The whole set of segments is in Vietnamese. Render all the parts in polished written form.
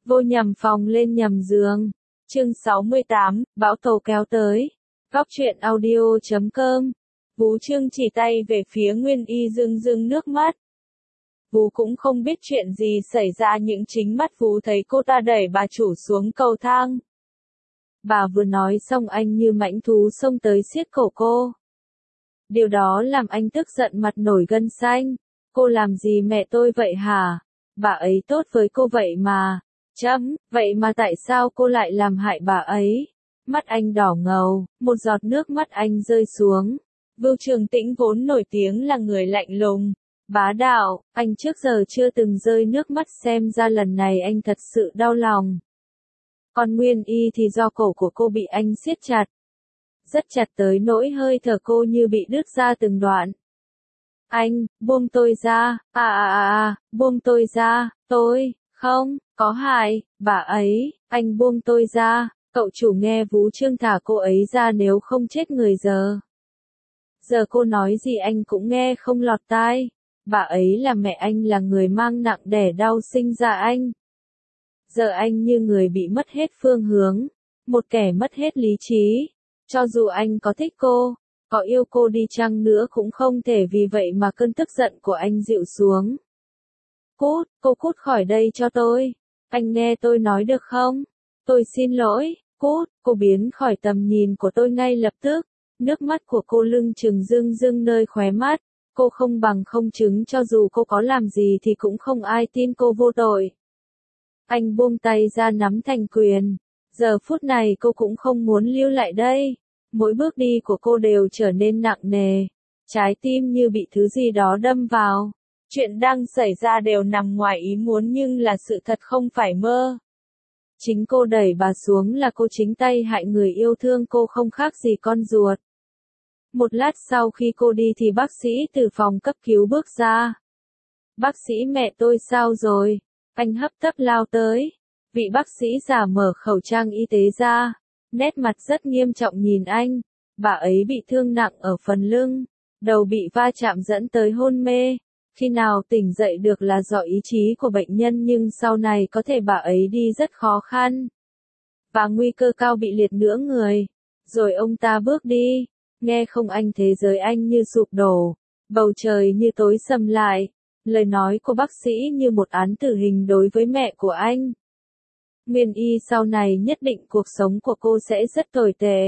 Vô nhầm phòng lên nhầm giường. Chương 68, bão tố kéo tới. Góc truyện audio.com. Vú Trương chỉ tay về phía Nguyên Y rưng rưng nước mắt. Vú cũng không biết chuyện gì xảy ra, những chính mắt Vú thấy cô ta đẩy bà chủ xuống cầu thang. Bà vừa nói xong anh như mãnh thú xông tới siết cổ cô. Điều đó làm anh tức giận mặt nổi gân xanh. Cô làm gì mẹ tôi vậy hả? Bà ấy tốt với cô vậy mà. Vậy mà tại sao cô lại làm hại bà ấy? Mắt anh đỏ ngầu, một giọt nước mắt anh rơi xuống. Vưu Trường Tĩnh vốn nổi tiếng là người lạnh lùng, bá đạo, anh trước giờ chưa từng rơi nước mắt, xem ra lần này anh thật sự đau lòng. Còn Nguyên Y thì do cổ của cô bị anh siết chặt. Rất chặt tới nỗi hơi thở cô như bị đứt ra từng đoạn. Anh, buông tôi ra, buông tôi ra, tôi, không, có hại, bà ấy, anh buông tôi ra, cậu chủ nghe Vú Trương thả cô ấy ra nếu không chết người giờ. Giờ cô nói gì anh cũng nghe không lọt tai, bà ấy là mẹ anh, là người mang nặng đẻ đau sinh ra anh. Giờ anh như người bị mất hết phương hướng, một kẻ mất hết lý trí, cho dù anh có thích cô, có yêu cô đi chăng nữa cũng không thể vì vậy mà cơn tức giận của anh dịu xuống. Cút, cô cút khỏi đây cho tôi. Anh nghe tôi nói được không? Tôi xin lỗi, cút, cô biến khỏi tầm nhìn của tôi ngay lập tức. Nước mắt của cô lưng chừng rưng rưng nơi khóe mắt. Cô không bằng không chứng, cho dù cô có làm gì thì cũng không ai tin cô vô tội. Anh buông tay ra nắm thành quyền. Giờ phút này cô cũng không muốn lưu lại đây. Mỗi bước đi của cô đều trở nên nặng nề. Trái tim như bị thứ gì đó đâm vào. Chuyện đang xảy ra đều nằm ngoài ý muốn nhưng là sự thật, không phải mơ. Chính cô đẩy bà xuống, là cô chính tay hại người yêu thương cô, không khác gì con ruột. Một lát sau khi cô đi thì bác sĩ từ phòng cấp cứu bước ra. Bác sĩ, mẹ tôi sao rồi? Anh hấp tấp lao tới. Vị bác sĩ già mở khẩu trang y tế ra. Nét mặt rất nghiêm trọng nhìn anh. Bà ấy bị thương nặng ở phần lưng. Đầu bị va chạm dẫn tới hôn mê. Khi nào tỉnh dậy được là do ý chí của bệnh nhân, nhưng sau này có thể bà ấy đi rất khó khăn. Và nguy cơ cao bị liệt nửa người. Rồi ông ta bước đi. Nghe không anh, thế giới anh như sụp đổ. Bầu trời như tối sầm lại. Lời nói của bác sĩ như một án tử hình đối với mẹ của anh. Nguyên Y, sau này nhất định cuộc sống của cô sẽ rất tồi tệ.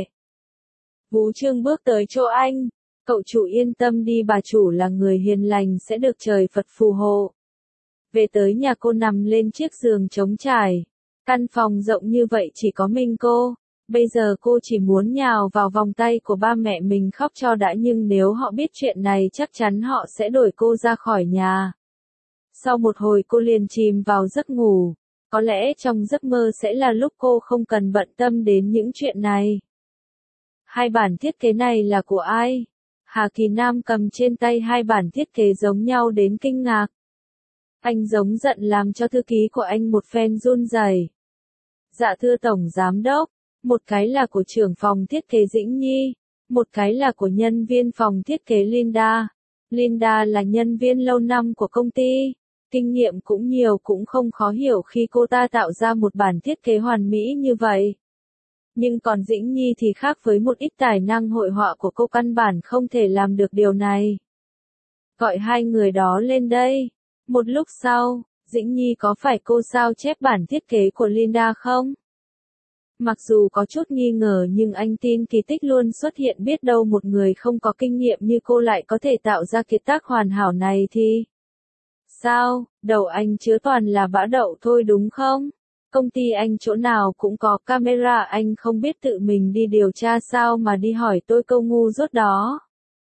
Vú Trương bước tới chỗ anh. Cậu chủ yên tâm đi, bà chủ là người hiền lành, sẽ được trời Phật phù hộ. Về tới nhà, cô nằm lên chiếc giường trống trải. Căn phòng rộng như vậy chỉ có mình cô. Bây giờ cô chỉ muốn nhào vào vòng tay của ba mẹ mình khóc cho đã, nhưng nếu họ biết chuyện này chắc chắn họ sẽ đuổi cô ra khỏi nhà. Sau một hồi cô liền chìm vào giấc ngủ. Có lẽ trong giấc mơ sẽ là lúc cô không cần bận tâm đến những chuyện này. Hai bản thiết kế này là của ai? Hà Kỳ Nam cầm trên tay hai bản thiết kế giống nhau đến kinh ngạc. Anh giống giận làm cho thư ký của anh một phen run rẩy. Dạ thưa Tổng Giám Đốc, một cái là của trưởng phòng thiết kế Dĩnh Nhi, một cái là của nhân viên phòng thiết kế Linda. Linda là nhân viên lâu năm của công ty, kinh nghiệm cũng nhiều, cũng không khó hiểu khi cô ta tạo ra một bản thiết kế hoàn mỹ như vậy. Nhưng còn Dĩnh Nhi thì khác, với một ít tài năng hội họa của cô căn bản không thể làm được điều này. Gọi hai người đó lên đây. Một lúc sau, Dĩnh Nhi, có phải cô sao chép bản thiết kế của Linda không? Mặc dù có chút nghi ngờ nhưng anh tin kỳ tích luôn xuất hiện, biết đâu một người không có kinh nghiệm như cô lại có thể tạo ra kiệt tác hoàn hảo này thì... Sao, đầu anh chứa toàn là bã đậu thôi đúng không? Công ty anh chỗ nào cũng có camera, anh không biết tự mình đi điều tra sao mà đi hỏi tôi câu ngu dốt đó.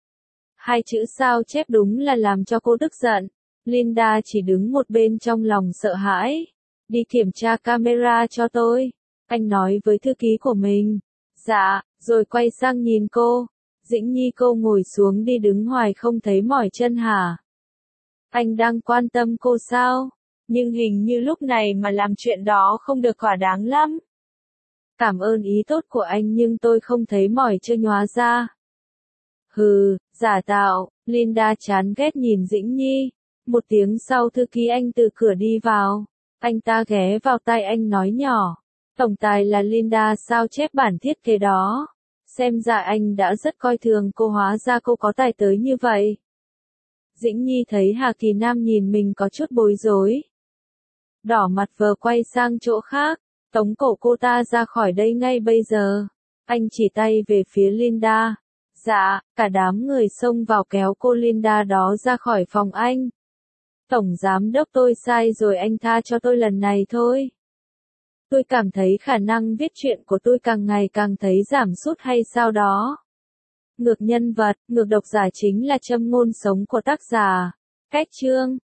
Hai chữ sao chép đúng là làm cho cô tức giận. Linda chỉ đứng một bên trong lòng sợ hãi. Đi kiểm tra camera cho tôi. Anh nói với thư ký của mình. Dạ, rồi quay sang nhìn cô. Dĩnh Nhi, cô ngồi xuống đi, đứng hoài không thấy mỏi chân hả? Anh đang quan tâm cô sao? Nhưng hình như lúc này mà làm chuyện đó không được thỏa đáng lắm. Cảm ơn ý tốt của anh nhưng tôi không thấy mỏi chân nhóa ra. Hừ, giả tạo, Linda chán ghét nhìn Dĩnh Nhi. Một tiếng sau thư ký anh từ cửa đi vào. Anh ta ghé vào tai anh nói nhỏ. Tổng tài là Linda sao chép bản thiết kế đó. Xem ra anh đã rất coi thường cô, hóa ra cô có tài tới như vậy. Dĩnh Nhi thấy Hà Kỳ Nam nhìn mình có chút bối rối. Đỏ mặt vờ quay sang chỗ khác, tống cổ cô ta ra khỏi đây ngay bây giờ. Anh chỉ tay về phía Linda. Dạ, cả đám người xông vào kéo cô Linda đó ra khỏi phòng anh. Tổng giám đốc, tôi sai rồi, anh tha cho tôi lần này thôi. Tôi cảm thấy khả năng viết truyện của tôi càng ngày càng thấy giảm sút hay sao đó. Ngược nhân vật, ngược độc giả chính là châm ngôn sống của tác giả. Cách chương